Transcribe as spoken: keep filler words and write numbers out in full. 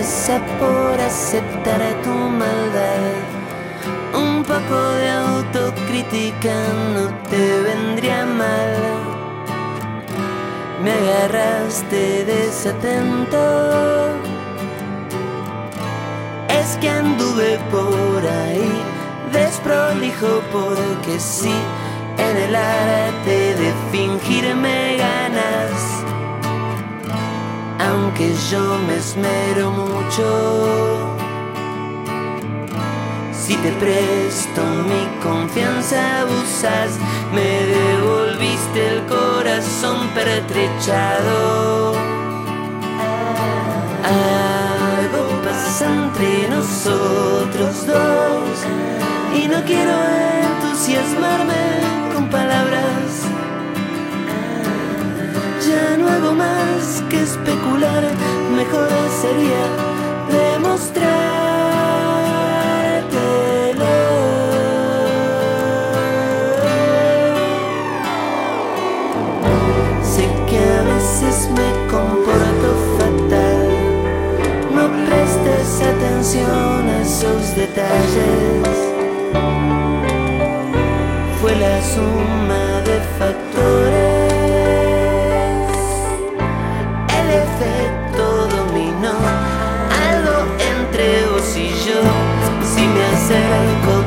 tristeza por aceptar tu maldad. Un poco de autocrítica no te vendría mal. Me agarraste desatento. Es que anduve por ahí desprolijo porque sí, en el arte de fingirme ganas. Aunque yo me esmero mucho, si te presto mi confianza abusas. Me devolviste el corazón pertrechado. Algo pasa entre nosotros dos y no quiero entusiasmarme con palabras. Ya no hago más que especular, mejor sería demostrártelo. Sé que a veces me comporto fatal, no prestes atención a esos detalles. Fue la suma de factores. Dominó algo entre vos y yo. Si me acerco